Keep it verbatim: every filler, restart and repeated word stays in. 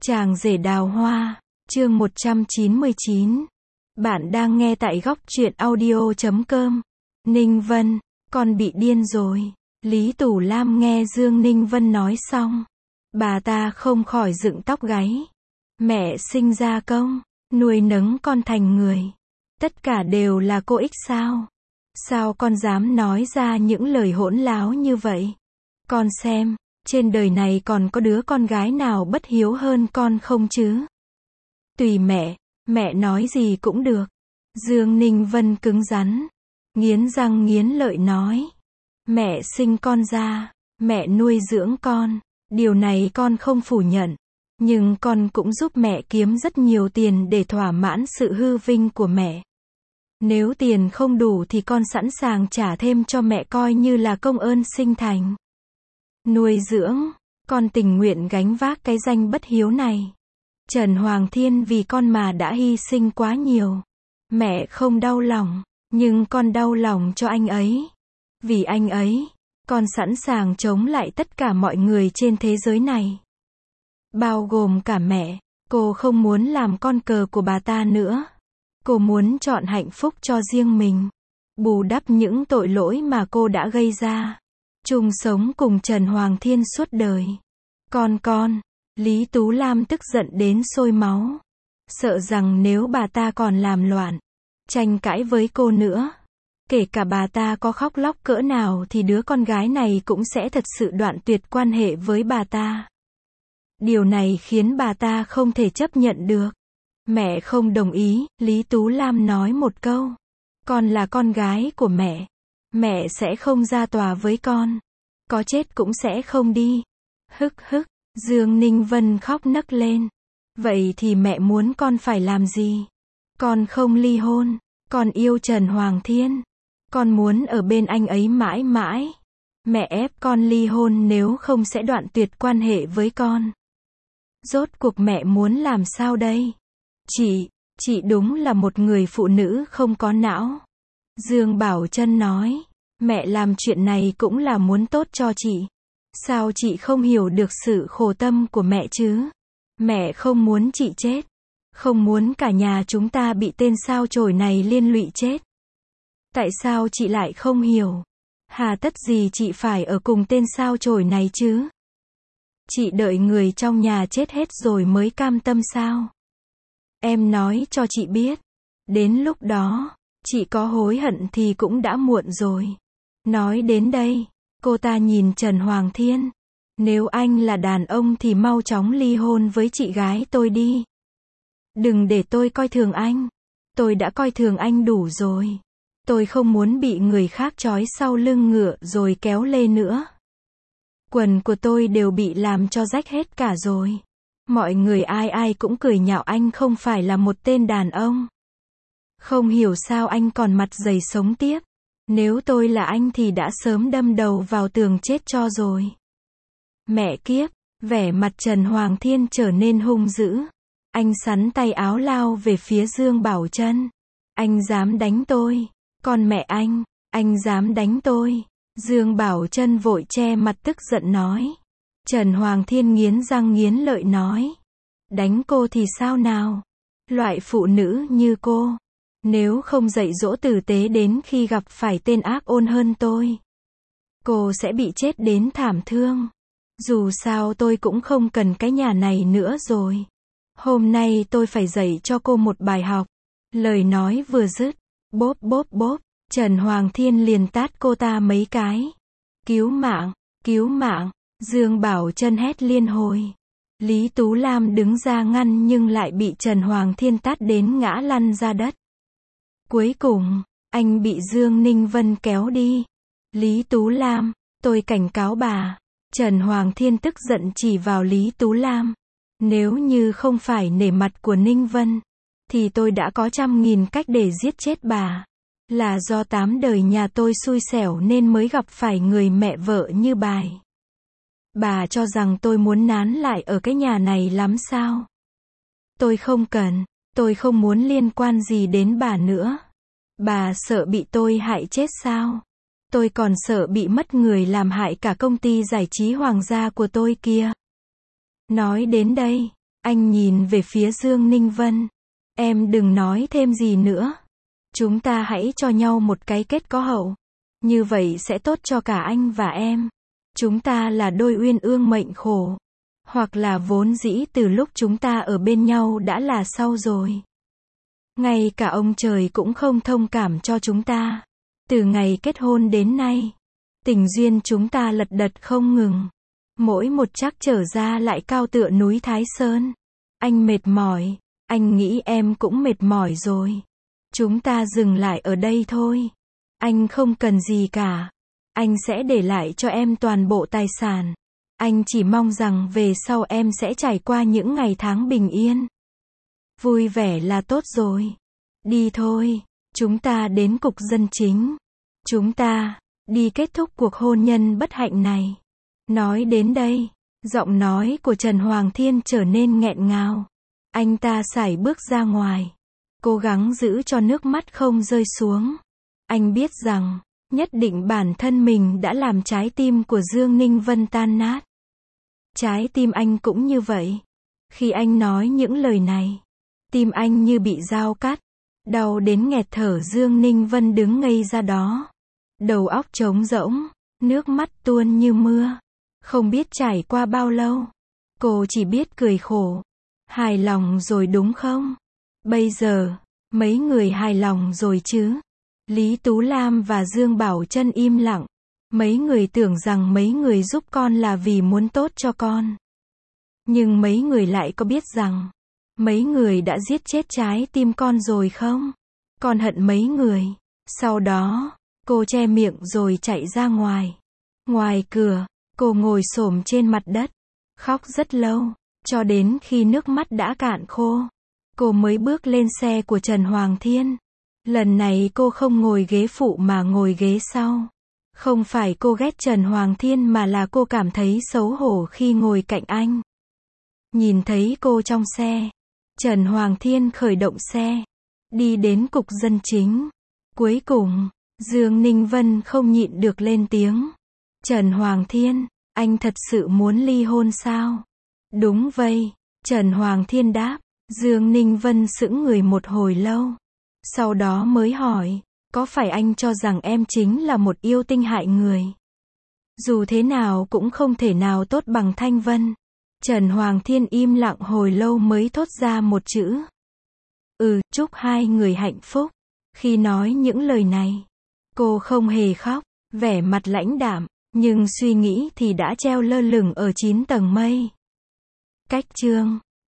Chàng rể đào hoa, chương một trăm chín mươi chín. Bạn đang nghe tại góc truyện audio chấm com. Ninh Vân, con bị điên rồi. Lý Tủ Lam nghe Dương Ninh Vân nói xong, bà ta không khỏi dựng tóc gáy. Mẹ sinh ra công, nuôi nấng con thành người. Tất cả đều là cô ích sao? Sao con dám nói ra những lời hỗn láo như vậy? Con xem, trên đời này còn có đứa con gái nào bất hiếu hơn con không chứ? Tùy mẹ, mẹ nói gì cũng được. Dương Ninh Vân cứng rắn, nghiến răng nghiến lợi nói. Mẹ sinh con ra, mẹ nuôi dưỡng con, điều này con không phủ nhận. Nhưng con cũng giúp mẹ kiếm rất nhiều tiền để thỏa mãn sự hư vinh của mẹ. Nếu tiền không đủ thì con sẵn sàng trả thêm cho mẹ coi như là công ơn sinh thành. Nuôi dưỡng, con tình nguyện gánh vác cái danh bất hiếu này. Trần Hoàng Thiên vì con mà đã hy sinh quá nhiều. Mẹ không đau lòng, nhưng con đau lòng cho anh ấy. Vì anh ấy, con sẵn sàng chống lại tất cả mọi người trên thế giới này. Bao gồm cả mẹ, cô không muốn làm con cờ của bà ta nữa. Cô muốn chọn hạnh phúc cho riêng mình, bù đắp những tội lỗi mà cô đã gây ra. Chung sống cùng Trần Hoàng Thiên suốt đời. Con con, Lý Tú Lam tức giận đến sôi máu. Sợ rằng nếu bà ta còn làm loạn, tranh cãi với cô nữa, kể cả bà ta có khóc lóc cỡ nào thì đứa con gái này cũng sẽ thật sự đoạn tuyệt quan hệ với bà ta. Điều này khiến bà ta không thể chấp nhận được. Mẹ không đồng ý, Lý Tú Lam nói một câu. Con là con gái của mẹ. Mẹ sẽ không ra tòa với con. Có chết cũng sẽ không đi. Hức hức, Dương Ninh Vân khóc nấc lên. Vậy thì mẹ muốn con phải làm gì? Con không ly hôn. Con yêu Trần Hoàng Thiên. Con muốn ở bên anh ấy mãi mãi. Mẹ ép con ly hôn nếu không sẽ đoạn tuyệt quan hệ với con. Rốt cuộc mẹ muốn làm sao đây? Chị, chị đúng là một người phụ nữ không có não. Dương Bảo Trân nói, mẹ làm chuyện này cũng là muốn tốt cho chị. Sao chị không hiểu được sự khổ tâm của mẹ chứ? Mẹ không muốn chị chết. Không muốn cả nhà chúng ta bị tên sao chổi này liên lụy chết. Tại sao chị lại không hiểu? Hà tất gì chị phải ở cùng tên sao chổi này chứ? Chị đợi người trong nhà chết hết rồi mới cam tâm sao? Em nói cho chị biết. Đến lúc đó, chị có hối hận thì cũng đã muộn rồi. Nói đến đây, cô ta nhìn Trần Hoàng Thiên. Nếu anh là đàn ông thì mau chóng ly hôn với chị gái tôi đi. Đừng để tôi coi thường anh. Tôi đã coi thường anh đủ rồi. Tôi không muốn bị người khác trói sau lưng ngựa rồi kéo lê nữa. Quần của tôi đều bị làm cho rách hết cả rồi. Mọi người ai ai cũng cười nhạo anh không phải là một tên đàn ông. Không hiểu sao anh còn mặt dày sống tiếp. Nếu tôi là anh thì đã sớm đâm đầu vào tường chết cho rồi. Mẹ kiếp, vẻ mặt Trần Hoàng Thiên trở nên hung dữ. Anh sắn tay áo lao về phía Dương Bảo Trân. Anh dám đánh tôi. Còn mẹ anh, anh dám đánh tôi. Dương Bảo Trân vội che mặt tức giận nói. Trần Hoàng Thiên nghiến răng nghiến lợi nói. Đánh cô thì sao nào? Loại phụ nữ như cô, nếu không dạy dỗ tử tế đến khi gặp phải tên ác ôn hơn tôi, cô sẽ bị chết đến thảm thương. Dù sao tôi cũng không cần cái nhà này nữa rồi. Hôm nay tôi phải dạy cho cô một bài học. Lời nói vừa dứt, bốp bốp bốp, Trần Hoàng Thiên liền tát cô ta mấy cái. Cứu mạng, cứu mạng, Dương Bảo Trân hét liên hồi. Lý Tú Lam đứng ra ngăn nhưng lại bị Trần Hoàng Thiên tát đến ngã lăn ra đất. Cuối cùng, anh bị Dương Ninh Vân kéo đi. Lý Tú Lam, tôi cảnh cáo bà. Trần Hoàng Thiên tức giận chỉ vào Lý Tú Lam. Nếu như không phải nể mặt của Ninh Vân, thì tôi đã có trăm nghìn cách để giết chết bà. Là do tám đời nhà tôi xui xẻo nên mới gặp phải người mẹ vợ như bà. Bà cho rằng tôi muốn nán lại ở cái nhà này lắm sao? Tôi không cần, tôi không muốn liên quan gì đến bà nữa. Bà sợ bị tôi hại chết sao? Tôi còn sợ bị mất người làm hại cả công ty giải trí hoàng gia của tôi kia. Nói đến đây, Anh nhìn về phía Dương Ninh Vân. Em đừng nói thêm gì nữa. Chúng ta hãy cho nhau một cái kết có hậu. Như vậy sẽ tốt cho cả anh và em. Chúng ta là đôi uyên ương mệnh khổ. Hoặc là vốn dĩ từ lúc chúng ta ở bên nhau đã là sau rồi. Ngay cả ông trời cũng không thông cảm cho chúng ta. Từ ngày kết hôn đến nay, tình duyên chúng ta lật đật không ngừng. Mỗi một trắc trở ra lại cao tựa núi Thái Sơn. Anh mệt mỏi, anh nghĩ em cũng mệt mỏi rồi. Chúng ta dừng lại ở đây thôi. Anh không cần gì cả. Anh sẽ để lại cho em toàn bộ tài sản. Anh chỉ mong rằng về sau em sẽ trải qua những ngày tháng bình yên. Vui vẻ là tốt rồi. Đi thôi, chúng ta đến cục dân chính. Chúng ta đi kết thúc cuộc hôn nhân bất hạnh này. Nói đến đây, giọng nói của Trần Hoàng Thiên trở nên nghẹn ngào. Anh ta sải bước ra ngoài, cố gắng giữ cho nước mắt không rơi xuống. Anh biết rằng, nhất định bản thân mình đã làm trái tim của Dương Ninh Vân tan nát. Trái tim anh cũng như vậy. Khi anh nói những lời này, tim anh như bị dao cắt, đau đến nghẹt thở. Dương Ninh Vân đứng ngây ra đó, đầu óc trống rỗng, nước mắt tuôn như mưa. Không biết trải qua bao lâu, cô chỉ biết cười khổ. Hài lòng rồi đúng không? Bây giờ, mấy người hài lòng rồi chứ? Lý Tú Lam và Dương Bảo Trân im lặng. Mấy người tưởng rằng mấy người giúp con là vì muốn tốt cho con. Nhưng mấy người lại có biết rằng, mấy người đã giết chết trái tim con rồi không? Con hận mấy người. Sau đó, cô che miệng rồi chạy ra ngoài. Ngoài cửa, cô ngồi xổm trên mặt đất, khóc rất lâu, cho đến khi nước mắt đã cạn khô. Cô mới bước lên xe của Trần Hoàng Thiên. Lần này cô không ngồi ghế phụ mà ngồi ghế sau. Không phải cô ghét Trần Hoàng Thiên mà là cô cảm thấy xấu hổ khi ngồi cạnh anh. Nhìn thấy cô trong xe, Trần Hoàng Thiên khởi động xe, đi đến cục dân chính. Cuối cùng, Dương Ninh Vân không nhịn được lên tiếng. Trần Hoàng Thiên, anh thật sự muốn ly hôn sao? Đúng vậy, Trần Hoàng Thiên đáp. Dương Ninh Vân sững người một hồi lâu. Sau đó mới hỏi, có phải anh cho rằng em chính là một yêu tinh hại người? Dù thế nào cũng không thể nào tốt bằng Thanh Vân. Trần Hoàng Thiên im lặng hồi lâu mới thốt ra một chữ. Ừ, chúc hai người hạnh phúc. Khi nói những lời này, cô không hề khóc, vẻ mặt lãnh đạm, nhưng suy nghĩ thì đã treo lơ lửng ở chín tầng mây. Cách chương